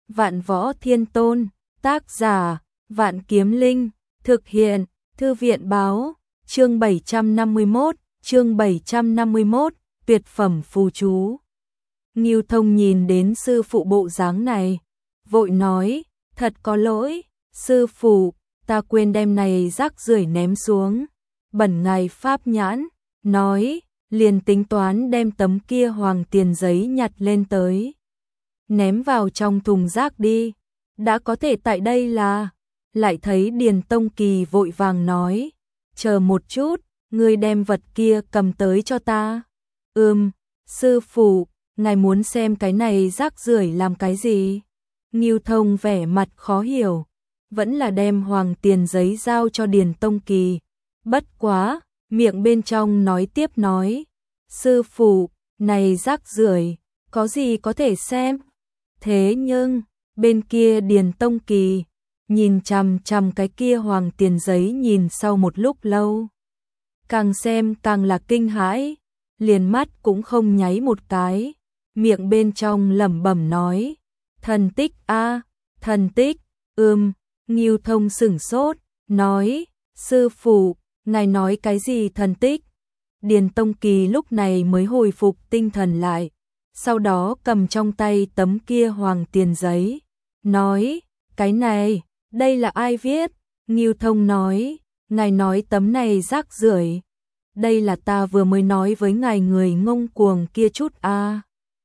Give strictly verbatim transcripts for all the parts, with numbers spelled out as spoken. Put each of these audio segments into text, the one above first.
Vạn Võ Thiên Tôn, tác giả, Vạn Kiếm Linh, thực hiện, Thư viện báo, chương bảy trăm năm mươi mốt, chương bảy trăm năm mươi mốt, tuyệt phẩm phù chú. Ngưu Thông nhìn đến sư phụ bộ dáng này, vội nói, thật có lỗi, sư phụ, ta quên đem này rác rưởi ném xuống. Bẩn ngài pháp nhãn, nói, liền tính toán đem tấm kia hoàng tiền giấy nhặt lên tới. Ném vào trong thùng rác đi, đã có thể tại đây là, lại thấy Điền Tông Kỳ vội vàng nói, chờ một chút, ngươi đem vật kia cầm tới cho ta. Ừm, sư phụ, ngài muốn xem cái này rác rưởi làm cái gì? Ngưu Thông vẻ mặt khó hiểu, vẫn là đem hoàng tiền giấy giao cho Điền Tông Kỳ. Bất quá, miệng bên trong nói tiếp nói, sư phụ, này rác rưởi, có gì có thể xem? Thế nhưng, bên kia Điền Tông Kỳ, nhìn chằm chằm cái kia hoàng tiền giấy nhìn sau một lúc lâu. Càng xem càng là kinh hãi, liền mắt cũng không nháy một cái, miệng bên trong lẩm bẩm nói, thần tích a, thần tích, ừm, Ngưu Thông sửng sốt, nói, sư phụ, ngài nói cái gì thần tích? Điền Tông Kỳ lúc này mới hồi phục tinh thần lại, sau đó cầm trong tay tấm kia hoàng tiền giấy, nói, cái này, đây là ai viết? Ngưu Thông nói, ngài nói tấm này rác rưởi, đây là ta vừa mới nói với ngài người ngông cuồng kia chút a.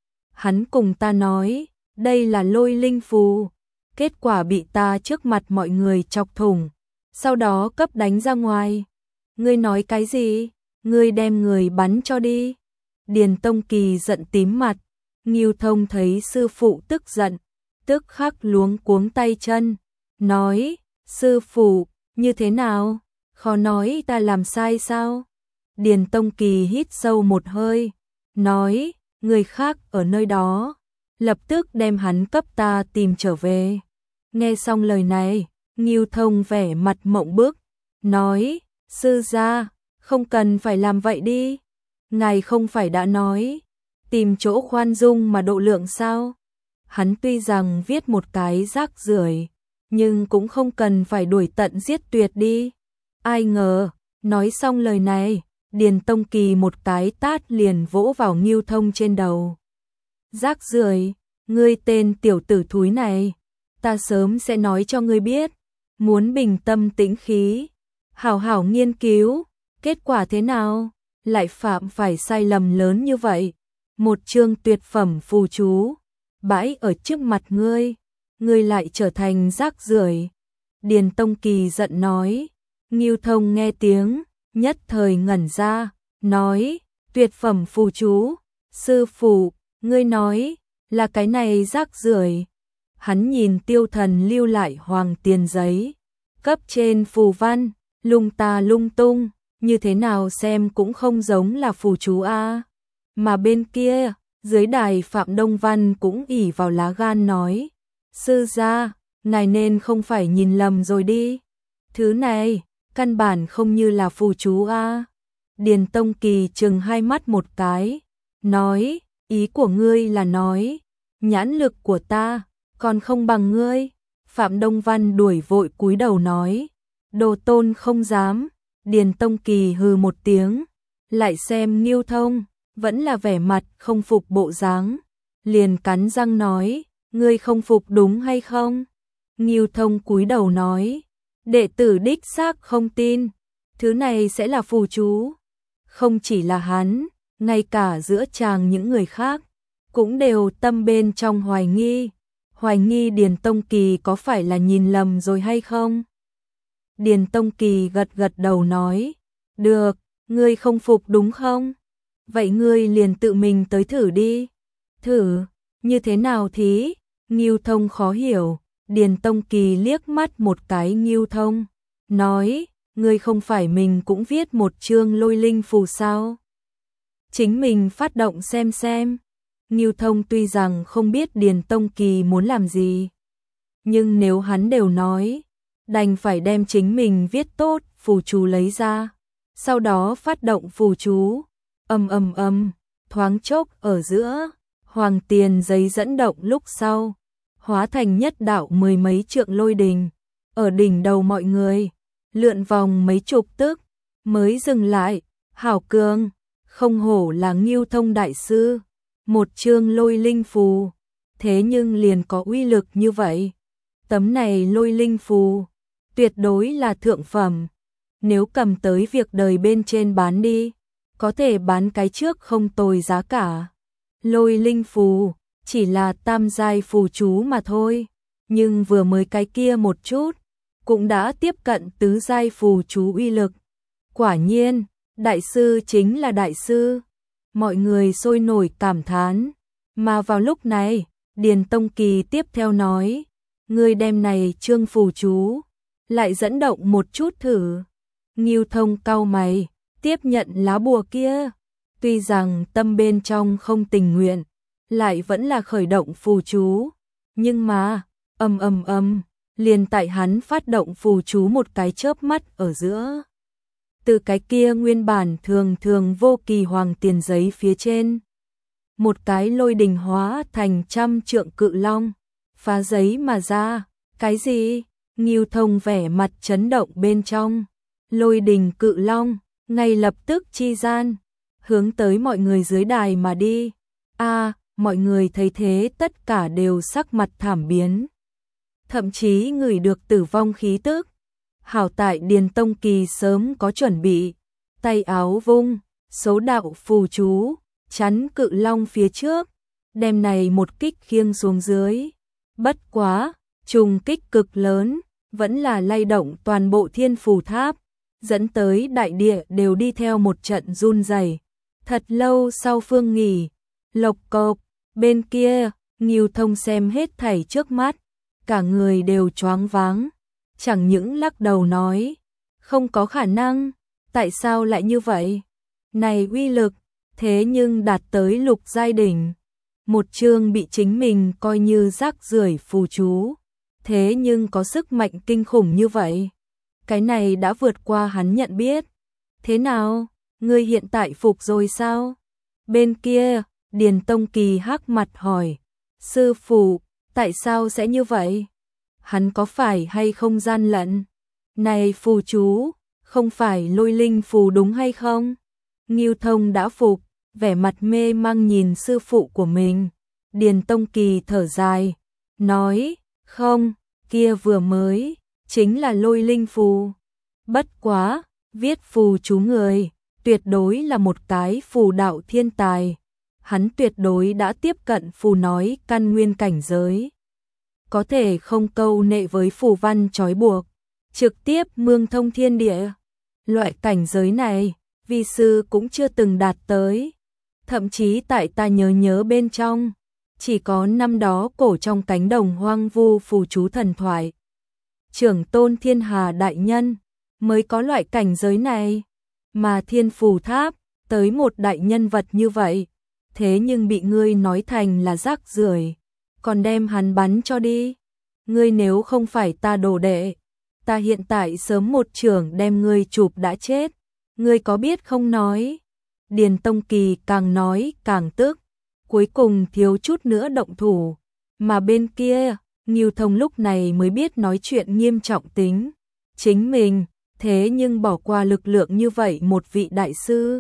Hắn cùng ta nói, đây là lôi linh phù, kết quả bị ta trước mặt mọi người chọc thủng, sau đó cấp đánh ra ngoài. Ngươi nói cái gì? Ngươi đem người bắn cho đi. Điền Tông Kỳ giận tím mặt, Ngưu Thông thấy sư phụ tức giận, tức khắc luống cuống tay chân, nói, sư phụ, như thế nào? Khó nói ta làm sai sao? Điền Tông Kỳ hít sâu một hơi, nói, người khác ở nơi đó, lập tức đem hắn cấp ta tìm trở về. Nghe xong lời này, Ngưu Thông vẻ mặt mộng bức, nói, sư gia, không cần phải làm vậy đi. Ngài không phải đã nói, tìm chỗ khoan dung mà độ lượng sao? Hắn tuy rằng viết một cái rác rưởi, nhưng cũng không cần phải đuổi tận giết tuyệt đi. Ai ngờ, nói xong lời này, Điền Tông Kỳ một cái tát liền vỗ vào Ngưu Thông trên đầu. Rác rưởi, ngươi tên tiểu tử thúi này, ta sớm sẽ nói cho ngươi biết, muốn bình tâm tĩnh khí, hảo hảo nghiên cứu, kết quả thế nào, lại phạm phải sai lầm lớn như vậy. Một chương tuyệt phẩm phù chú, bãi ở trước mặt ngươi, ngươi lại trở thành rác rưởi. Điền Tông Kỳ giận nói, Ngưu Thông nghe tiếng, nhất thời ngẩn ra, nói, tuyệt phẩm phù chú, sư phụ, ngươi nói, là cái này rác rưởi. Hắn nhìn Tiêu Thần lưu lại hoàng tiền giấy, cấp trên phù văn, lung ta lung tung, như thế nào xem cũng không giống là phù chú a. Mà bên kia, dưới đài Phạm Đông Văn cũng ỉ vào lá gan nói, sư gia, ngài nên không phải nhìn lầm rồi đi. Thứ này, căn bản không như là phù chú a. Điền Tông Kỳ trừng hai mắt một cái, nói, ý của ngươi là nói, nhãn lực của ta còn không bằng ngươi. Phạm Đông Văn đuổi vội cúi đầu nói, đồ tôn không dám. Điền Tông Kỳ hừ một tiếng, lại xem Ngưu Thông, vẫn là vẻ mặt không phục bộ dáng, liền cắn răng nói, ngươi không phục đúng hay không? Ngưu Thông cúi đầu nói, đệ tử đích xác không tin, thứ này sẽ là phù chú. Không chỉ là hắn, ngay cả giữa chàng những người khác, cũng đều tâm bên trong hoài nghi, hoài nghi Điền Tông Kỳ có phải là nhìn lầm rồi hay không? Điền Tông Kỳ gật gật đầu nói, được, ngươi không phục đúng không? Vậy ngươi liền tự mình tới thử đi. Thử, như thế nào thí? Ngưu Thông khó hiểu, Điền Tông Kỳ liếc mắt một cái Ngưu Thông, nói, ngươi không phải mình cũng viết một chương lôi linh phù sao? Chính mình phát động xem xem. Ngưu Thông tuy rằng không biết Điền Tông Kỳ muốn làm gì, nhưng nếu hắn đều nói, đành phải đem chính mình viết tốt phù chú lấy ra, sau đó phát động phù chú, ầm ầm ầm, thoáng chốc ở giữa, hoàng tiền giấy dẫn động lúc sau, hóa thành nhất đạo mười mấy trượng lôi đình, ở đỉnh đầu mọi người, lượn vòng mấy chục tức, mới dừng lại. Hảo cường, không hổ là Ngưu Thông đại sư, một chương lôi linh phù, thế nhưng liền có uy lực như vậy. Tấm này lôi linh phù, tuyệt đối là thượng phẩm, nếu cầm tới việc đời bên trên bán đi, có thể bán cái trước không tồi giá cả. Lôi linh phù, chỉ là tam giai phù chú mà thôi, nhưng vừa mới cái kia một chút, cũng đã tiếp cận tứ giai phù chú uy lực. Quả nhiên, đại sư chính là đại sư. Mọi người sôi nổi cảm thán. Mà vào lúc này, Điền Tông Kỳ tiếp theo nói, ngươi đem này chương phù chú, lại dẫn động một chút thử. Ngưu Thông cau mày, tiếp nhận lá bùa kia. Tuy rằng tâm bên trong không tình nguyện, lại vẫn là khởi động phù chú. Nhưng mà, ầm ầm ầm, liền tại hắn phát động phù chú một cái chớp mắt ở giữa. Từ cái kia nguyên bản thường thường vô kỳ hoàng tiền giấy phía trên, một cái lôi đình hóa thành trăm trượng cự long, phá giấy mà ra. Cái gì? Ngưu Thông vẻ mặt chấn động bên trong. Lôi đình cự long, ngay lập tức chi gian, hướng tới mọi người dưới đài mà đi. A, mọi người thấy thế tất cả đều sắc mặt thảm biến. Thậm chí ngửi được tử vong khí tức. Hảo tại Điền Tông Kỳ sớm có chuẩn bị, tay áo vung, số đạo phù chú, chắn cự long phía trước, đem này một kích khiêng xuống dưới. Bất quá, trùng kích cực lớn, vẫn là lay động toàn bộ thiên phù tháp, dẫn tới đại địa đều đi theo một trận run rẩy. Thật lâu sau phương nghỉ, lộc cộp, bên kia, Ngưu Thông xem hết thảy trước mắt, cả người đều choáng váng. Chẳng những lắc đầu nói, không có khả năng, tại sao lại như vậy? Này uy lực, thế nhưng đạt tới lục giai đỉnh. Một chương bị chính mình coi như rác rưởi phù chú, thế nhưng có sức mạnh kinh khủng như vậy. Cái này đã vượt qua hắn nhận biết. Thế nào, ngươi hiện tại phục rồi sao? Bên kia, Điền Tông Kỳ hắc mặt hỏi, sư phụ, tại sao sẽ như vậy? Hắn có phải hay không gian lận? Này phù chú, không phải lôi linh phù đúng hay không? Ngưu Thông đã phục, vẻ mặt mê mang nhìn sư phụ của mình. Điền Tông Kỳ thở dài, nói, không, kia vừa mới, chính là lôi linh phù. Bất quá, viết phù chú người, tuyệt đối là một cái phù đạo thiên tài. Hắn tuyệt đối đã tiếp cận phù nói căn nguyên cảnh giới. Có thể không câu nệ với phù văn trói buộc, trực tiếp mương thông thiên địa. Loại cảnh giới này, vi sư cũng chưa từng đạt tới. Thậm chí tại ta nhớ nhớ bên trong, chỉ có năm đó cổ trong cánh đồng hoang vu phù chú thần thoại. Trưởng tôn Thiên Hà đại nhân, mới có loại cảnh giới này. Mà thiên phù tháp, tới một đại nhân vật như vậy, thế nhưng bị ngươi nói thành là rác rưởi, còn đem hắn bắn cho đi. Ngươi nếu không phải ta đồ đệ, ta hiện tại sớm một trưởng đem ngươi chụp đã chết. Ngươi có biết không nói? Điền Tông Kỳ càng nói càng tức, cuối cùng thiếu chút nữa động thủ. Mà bên kia, Ngưu Thông lúc này mới biết nói chuyện nghiêm trọng tính. Chính mình, thế nhưng bỏ qua lực lượng như vậy một vị đại sư.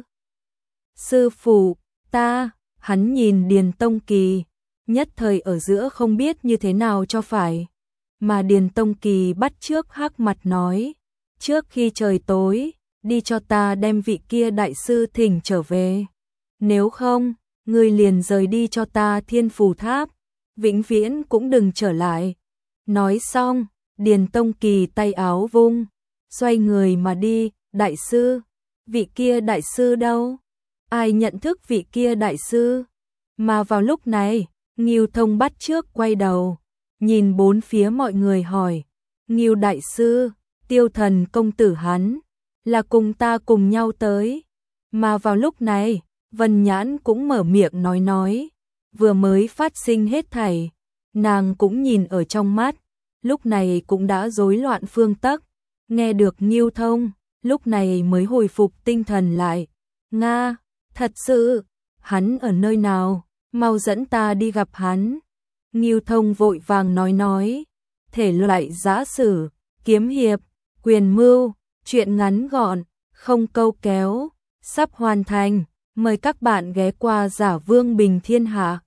Sư phụ, ta, hắn nhìn Điền Tông Kỳ, nhất thời ở giữa không biết như thế nào cho phải. Mà Điền Tông Kỳ bắt trước hắc mặt nói, trước khi trời tối, đi cho ta đem vị kia đại sư thỉnh trở về. Nếu không, ngươi liền rời đi cho ta thiên phù tháp, vĩnh viễn cũng đừng trở lại. Nói xong, Điền Tông Kỳ tay áo vung, xoay người mà đi. Đại sư, vị kia đại sư đâu? Ai nhận thức vị kia đại sư? Mà vào lúc này, Ngưu Thông bắt trước quay đầu, nhìn bốn phía mọi người hỏi, Ngưu đại sư, Tiêu Thần công tử hắn, là cùng ta cùng nhau tới. Mà vào lúc này, Vân Nhãn cũng mở miệng nói nói, vừa mới phát sinh hết thảy, nàng cũng nhìn ở trong mắt, lúc này cũng đã rối loạn phương tắc. Nghe được Ngưu Thông, lúc này mới hồi phục tinh thần lại. Nga, thật sự, hắn ở nơi nào, mau dẫn ta đi gặp hắn. Ngưu Thông vội vàng nói nói, thể loại giã sử, kiếm hiệp, quyền mưu, truyện ngắn gọn, không câu kéo, sắp hoàn thành, mời các bạn ghé qua Giả Vương Bình Thiên Hạ.